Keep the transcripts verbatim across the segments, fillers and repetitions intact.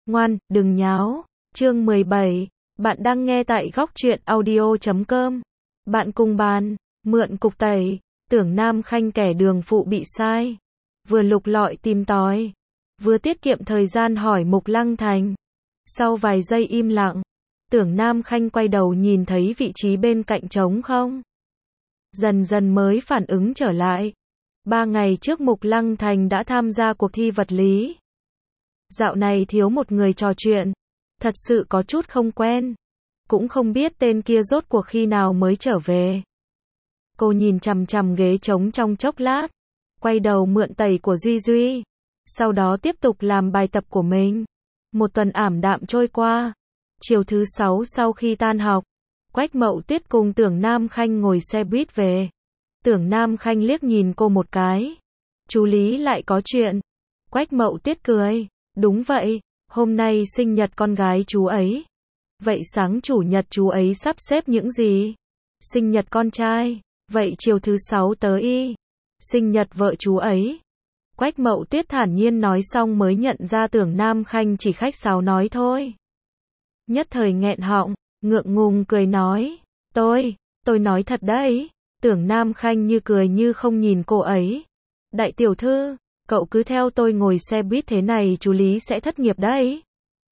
Ngoan, đừng nháo. Chương mười bảy. Bạn đang nghe tại góc truyện audio chấm com. Bạn cùng bàn, mượn cục tẩy, Tưởng Nam Khanh kẻ đường phụ bị sai. Vừa lục lọi tìm tòi, vừa tiết kiệm thời gian hỏi Mục Lăng Thành. Sau vài giây im lặng, Tưởng Nam Khanh quay đầu nhìn thấy vị trí bên cạnh trống không. Dần dần mới phản ứng trở lại. Ba ngày trước Mục Lăng Thành đã tham gia cuộc thi vật lý. Dạo này thiếu một người trò chuyện. Thật sự có chút không quen. Cũng không biết tên kia rốt cuộc khi nào mới trở về. Cô nhìn chằm chằm ghế trống trong chốc lát. Quay đầu mượn tẩy của Duy Duy. Sau đó tiếp tục làm bài tập của mình. Một tuần ảm đạm trôi qua. Chiều thứ sáu sau khi tan học, Quách Mậu Tuyết cùng Tưởng Nam Khanh ngồi xe buýt về. Tưởng Nam Khanh liếc nhìn cô một cái. Chú Lý lại có chuyện. Quách Mậu Tuyết cười. Đúng vậy, hôm nay sinh nhật con gái chú ấy. Vậy sáng chủ nhật chú ấy sắp xếp những gì? Sinh nhật con trai. Vậy chiều thứ sáu tới y. Sinh nhật vợ chú ấy. Quách Mậu Tuyết thản nhiên nói xong mới nhận ra Tưởng Nam Khanh chỉ khách sáo nói thôi. Nhất thời nghẹn họng, ngượng ngùng cười nói. Tôi, tôi nói thật đấy. Tưởng Nam Khanh như cười như không nhìn cô ấy. Đại tiểu thư, cậu cứ theo tôi ngồi xe buýt thế này chú Lý sẽ thất nghiệp đấy.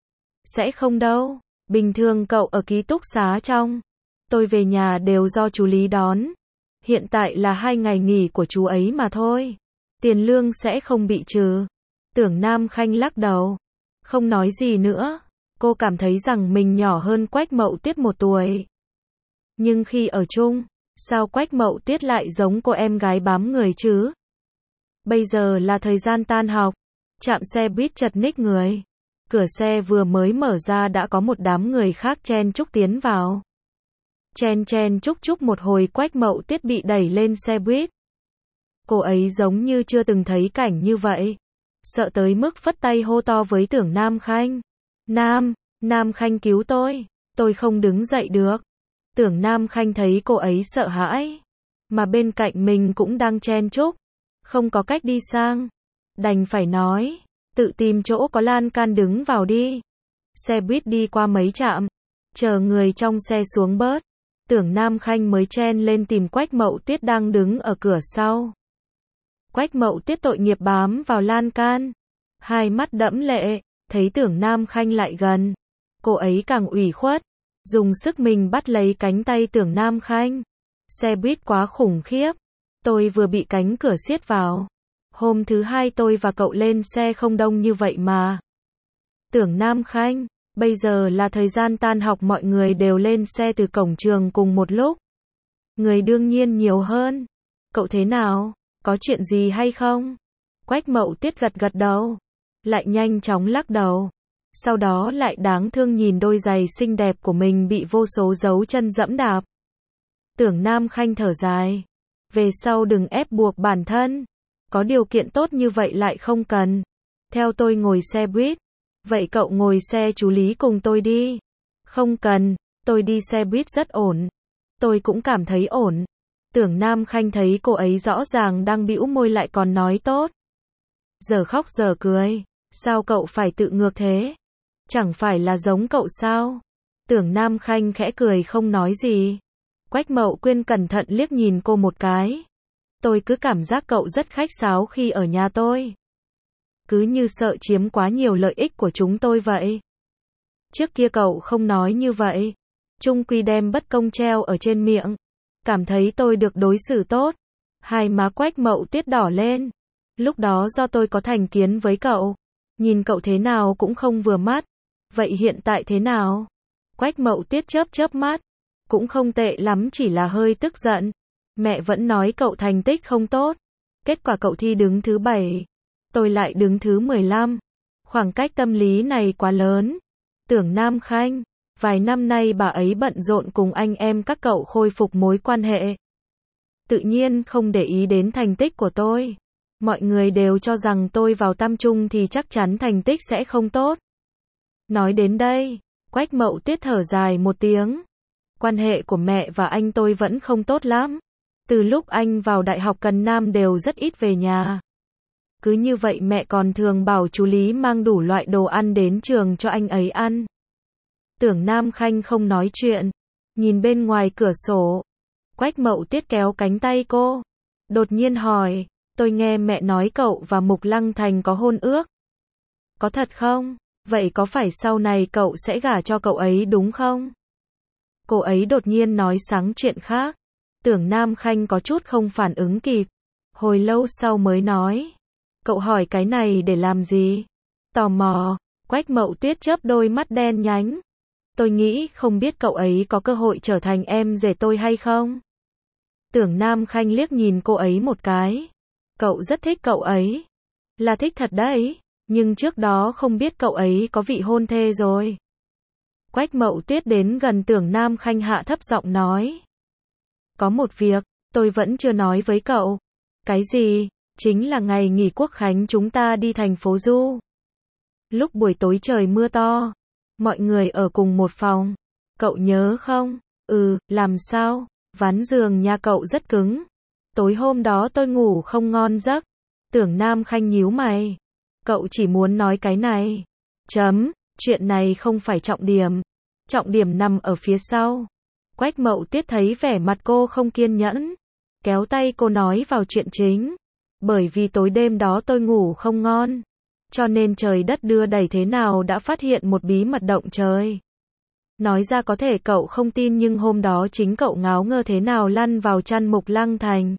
Sẽ không đâu, bình thường cậu ở ký túc xá trong. Tôi về nhà đều do chú Lý đón. Hiện tại là hai ngày nghỉ của chú ấy mà thôi. Tiền lương sẽ không bị trừ. Tưởng Nam Khanh lắc đầu. Không nói gì nữa. Cô cảm thấy rằng mình nhỏ hơn Quách Mậu Tuyết một tuổi. Nhưng khi ở chung, sao Quách Mậu Tuyết lại giống cô em gái bám người chứ? Bây giờ là thời gian tan học. Trạm xe buýt chật ních người. Cửa xe vừa mới mở ra đã có một đám người khác chen chúc tiến vào. Chen chen chúc chúc một hồi Quách Mậu Tuyết bị đẩy lên xe buýt. Cô ấy giống như chưa từng thấy cảnh như vậy. Sợ tới mức phất tay hô to với Tưởng Nam Khanh. Nam, Nam Khanh cứu tôi. Tôi không đứng dậy được. Tưởng Nam Khanh thấy cô ấy sợ hãi. Mà bên cạnh mình cũng đang chen chúc. Không có cách đi sang. Đành phải nói. Tự tìm chỗ có lan can đứng vào đi. Xe buýt đi qua mấy trạm. Chờ người trong xe xuống bớt. Tưởng Nam Khanh mới chen lên tìm Quách Mậu Tuyết đang đứng ở cửa sau. Quách Mậu Tuyết tội nghiệp bám vào lan can. Hai mắt đẫm lệ. Thấy Tưởng Nam Khanh lại gần. Cô ấy càng ủy khuất. Dùng sức mình bắt lấy cánh tay Tưởng Nam Khanh. Xe buýt quá khủng khiếp. Tôi vừa bị cánh cửa siết vào. Hôm thứ hai tôi và cậu lên xe không đông như vậy mà. Tưởng Nam Khanh, bây giờ là thời gian tan học mọi người đều lên xe từ cổng trường cùng một lúc. Người đương nhiên nhiều hơn. Cậu thế nào? Có chuyện gì hay không? Quách Mậu Tuyết gật gật đầu. Lại nhanh chóng lắc đầu. Sau đó lại đáng thương nhìn đôi giày xinh đẹp của mình bị vô số dấu chân dẫm đạp. Tưởng Nam Khanh thở dài. Về sau đừng ép buộc bản thân. Có điều kiện tốt như vậy lại không cần. Theo tôi ngồi xe buýt. Vậy cậu ngồi xe chú Lý cùng tôi đi. Không cần, tôi đi xe buýt rất ổn. Tôi cũng cảm thấy ổn. Tưởng Nam Khanh thấy cô ấy rõ ràng đang bĩu môi lại còn nói tốt. Giờ khóc giờ cười. Sao cậu phải tự ngược thế? Chẳng phải là giống cậu sao? Tưởng Nam Khanh khẽ cười không nói gì. Quách Mậu Quyên cẩn thận liếc nhìn cô một cái. Tôi cứ cảm giác cậu rất khách sáo khi ở nhà tôi. Cứ như sợ chiếm quá nhiều lợi ích của chúng tôi vậy. Trước kia cậu không nói như vậy. Chung quy đem bất công treo ở trên miệng. Cảm thấy tôi được đối xử tốt. Hai má Quách Mậu Tuyết đỏ lên. Lúc đó do tôi có thành kiến với cậu. Nhìn cậu thế nào cũng không vừa mắt. Vậy hiện tại thế nào? Quách Mậu Tuyết chớp chớp mắt. Cũng không tệ lắm, chỉ là hơi tức giận. Mẹ vẫn nói cậu thành tích không tốt. Kết quả cậu thi đứng thứ bảy. Tôi lại đứng thứ mười lăm. Khoảng cách tâm lý này quá lớn. Tưởng Nam Khanh, vài năm nay bà ấy bận rộn cùng anh em các cậu khôi phục mối quan hệ. Tự nhiên không để ý đến thành tích của tôi. Mọi người đều cho rằng tôi vào tam trung thì chắc chắn thành tích sẽ không tốt. Nói đến đây, Quách Mậu Tuyết thở dài một tiếng. Quan hệ của mẹ và anh tôi vẫn không tốt lắm. Từ lúc anh vào đại học Cần Nam đều rất ít về nhà. Cứ như vậy mẹ còn thường bảo chú Lý mang đủ loại đồ ăn đến trường cho anh ấy ăn. Tưởng Nam Khanh không nói chuyện, nhìn bên ngoài cửa sổ. Quách Mậu Tiết kéo cánh tay cô, đột nhiên hỏi, tôi nghe mẹ nói cậu và Mục Lăng Thành có hôn ước. Có thật không? Vậy có phải sau này cậu sẽ gả cho cậu ấy đúng không? Cô ấy đột nhiên nói sáng chuyện khác. Tưởng Nam Khanh có chút không phản ứng kịp. Hồi lâu sau mới nói. Cậu hỏi cái này để làm gì? Tò mò. Quách Mậu Tiết chớp đôi mắt đen nhánh. Tôi nghĩ không biết cậu ấy có cơ hội trở thành em rể tôi hay không? Tưởng Nam Khanh liếc nhìn cô ấy một cái. Cậu rất thích cậu ấy. Là thích thật đấy. Nhưng trước đó không biết cậu ấy có vị hôn thê rồi. Quách Mậu Tiết đến gần Tưởng Nam Khanh hạ thấp giọng nói. Có một việc, tôi vẫn chưa nói với cậu. Cái gì? Chính là ngày nghỉ quốc khánh chúng ta đi thành phố du. Lúc buổi tối trời mưa to, mọi người ở cùng một phòng. Cậu nhớ không? Ừ, làm sao? Ván giường nhà cậu rất cứng. Tối hôm đó tôi ngủ không ngon giấc. Tưởng Nam Khanh nhíu mày. Cậu chỉ muốn nói cái này. Chấm, chuyện này không phải trọng điểm. Trọng điểm nằm ở phía sau. Quách Mậu Tiết thấy vẻ mặt cô không kiên nhẫn, kéo tay cô nói vào chuyện chính. Bởi vì tối đêm đó tôi ngủ không ngon, cho nên trời đất đưa đẩy thế nào đã phát hiện một bí mật động trời. Nói ra có thể cậu không tin nhưng hôm đó chính cậu ngáo ngơ thế nào lăn vào chăn Mục Lăng Thành.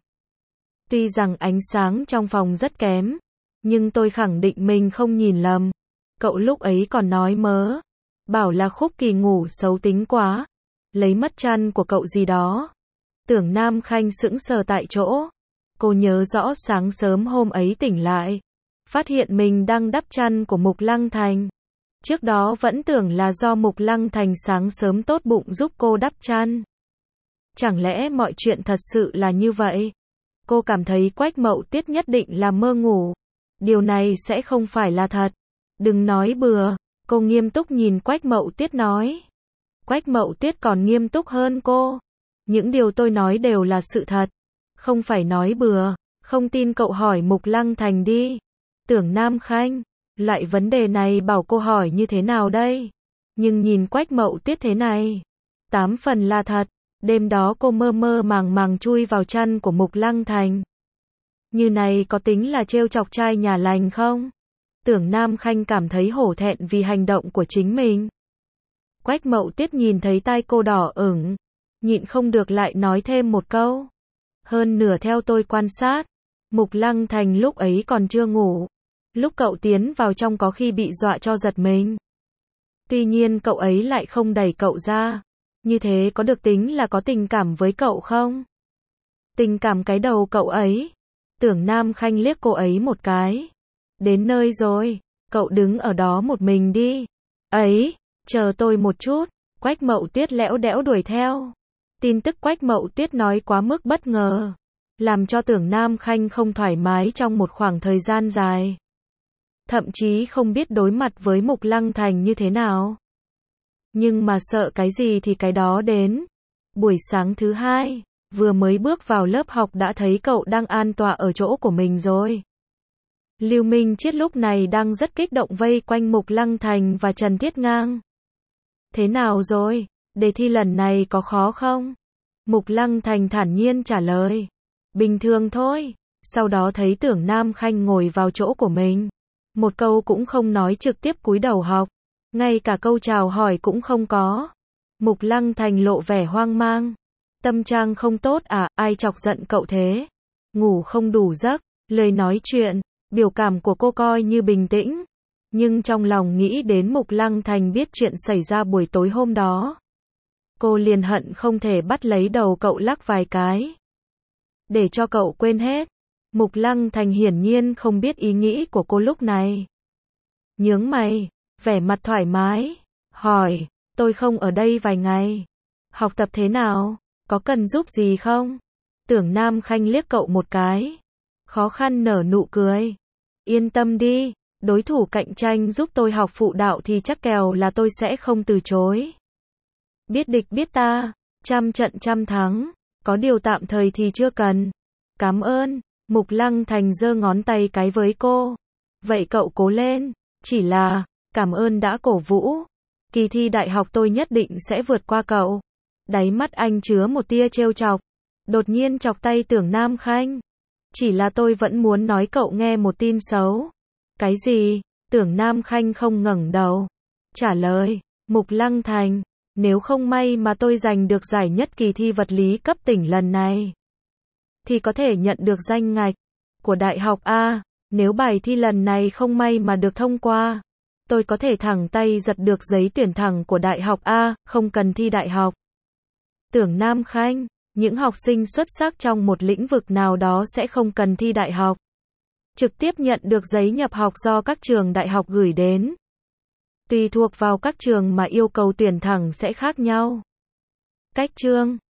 Tuy rằng ánh sáng trong phòng rất kém, nhưng tôi khẳng định mình không nhìn lầm. Cậu lúc ấy còn nói mớ, bảo là Khúc Kỳ ngủ xấu tính quá, lấy mất chăn của cậu gì đó. Tưởng Nam Khanh sững sờ tại chỗ. Cô nhớ rõ sáng sớm hôm ấy tỉnh lại, phát hiện mình đang đắp chăn của Mục Lăng Thành. Trước đó vẫn tưởng là do Mục Lăng Thành sáng sớm tốt bụng giúp cô đắp chăn. Chẳng lẽ mọi chuyện thật sự là như vậy? Cô cảm thấy Quách Mậu Tiết nhất định là mơ ngủ. Điều này sẽ không phải là thật. Đừng nói bừa. Cô nghiêm túc nhìn Quách Mậu Tiết nói. Quách Mậu Tiết còn nghiêm túc hơn cô. Những điều tôi nói đều là sự thật. Không phải nói bừa. Không tin cậu hỏi Mục Lăng Thành đi. Tưởng Nam Khanh, loại vấn đề này bảo cô hỏi như thế nào đây? Nhưng nhìn Quách Mậu Tiết thế này, tám phần là thật. Đêm đó cô mơ mơ màng màng chui vào chăn của Mục Lăng Thành. Như này có tính là trêu chọc trai nhà lành không? Tưởng Nam Khanh cảm thấy hổ thẹn vì hành động của chính mình. Quách Mậu Tiết nhìn thấy tai cô đỏ ửng, nhịn không được lại nói thêm một câu. Hơn nửa theo tôi quan sát, Mục Lăng Thành lúc ấy còn chưa ngủ. Lúc cậu tiến vào trong có khi bị dọa cho giật mình. Tuy nhiên cậu ấy lại không đẩy cậu ra. Như thế có được tính là có tình cảm với cậu không? Tình cảm cái đầu cậu ấy. Tưởng Nam Khanh liếc cô ấy một cái. Đến nơi rồi, cậu đứng ở đó một mình đi. Ấy, chờ tôi một chút. Quách Mậu Tiết lẽo đẽo đuổi theo. Tin tức Quách Mậu Tiết nói quá mức bất ngờ, làm cho Tưởng Nam Khanh không thoải mái trong một khoảng thời gian dài. Thậm chí không biết đối mặt với Mục Lăng Thành như thế nào. Nhưng mà sợ cái gì thì cái đó đến. Buổi sáng thứ hai, vừa mới bước vào lớp học đã thấy cậu đang an tọa ở chỗ của mình rồi. Lưu Minh Chiết lúc này đang rất kích động vây quanh Mục Lăng Thành và Trần Thiết Ngang. Thế nào rồi? Đề thi lần này có khó không? Mục Lăng Thành thản nhiên trả lời. Bình thường thôi. Sau đó thấy Tưởng Nam Khanh ngồi vào chỗ của mình. Một câu cũng không nói trực tiếp cúi đầu học. Ngay cả câu chào hỏi cũng không có. Mục Lăng Thành lộ vẻ hoang mang. Tâm trạng không tốt à, ai chọc giận cậu thế? Ngủ không đủ giấc, lời nói chuyện, biểu cảm của cô coi như bình tĩnh. Nhưng trong lòng nghĩ đến Mục Lăng Thành biết chuyện xảy ra buổi tối hôm đó. Cô liền hận không thể bắt lấy đầu cậu lắc vài cái. Để cho cậu quên hết. Mục Lăng Thành hiển nhiên không biết ý nghĩ của cô lúc này. Nhướng mày, vẻ mặt thoải mái, hỏi, tôi không ở đây vài ngày. Học tập thế nào? Có cần giúp gì không? Tưởng Nam Khanh liếc cậu một cái. Khó khăn nở nụ cười. Yên tâm đi, đối thủ cạnh tranh giúp tôi học phụ đạo thì chắc kèo là tôi sẽ không từ chối. Biết địch biết ta, trăm trận trăm thắng, có điều tạm thời thì chưa cần. Cảm ơn. Mục Lăng Thành giơ ngón tay cái với cô. Vậy cậu cố lên. Chỉ là, cảm ơn đã cổ vũ. Kỳ thi đại học tôi nhất định sẽ vượt qua cậu. Đáy mắt anh chứa một tia trêu chọc. Đột nhiên chọc tay Tưởng Nam Khanh. Chỉ là tôi vẫn muốn nói cậu nghe một tin xấu. Cái gì? Tưởng Nam Khanh không ngẩng đầu. Trả lời, Mục Lăng Thành, nếu không may mà tôi giành được giải nhất kỳ thi vật lý cấp tỉnh lần này, thì có thể nhận được danh ngạch của đại học A. Nếu bài thi lần này không may mà được thông qua, tôi có thể thẳng tay giật được giấy tuyển thẳng của đại học A, không cần thi đại học. Tưởng Nam Khanh, những học sinh xuất sắc trong một lĩnh vực nào đó sẽ không cần thi đại học, trực tiếp nhận được giấy nhập học do các trường đại học gửi đến. Tùy thuộc vào các trường mà yêu cầu tuyển thẳng sẽ khác nhau. Cách chương